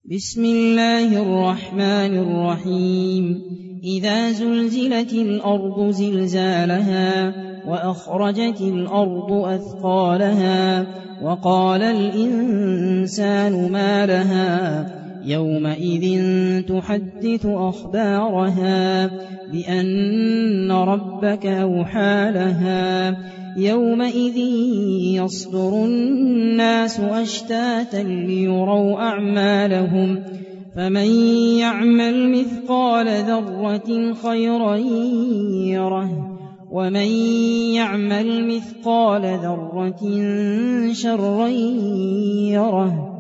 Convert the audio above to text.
بسم الله الرحمن الرحيم إذا زلزلت الأرض زلزالها وأخرجت الأرض أثقالها وقال الإنسان ما لها يومئذ تحدث أخبارها بأن ربك أوحى لها يومئذ يصدر الناس أشتاتا ليروا أعمالهم فمن يعمل مثقال ذرة خيرا يره ومن يعمل مثقال ذرة شرا يره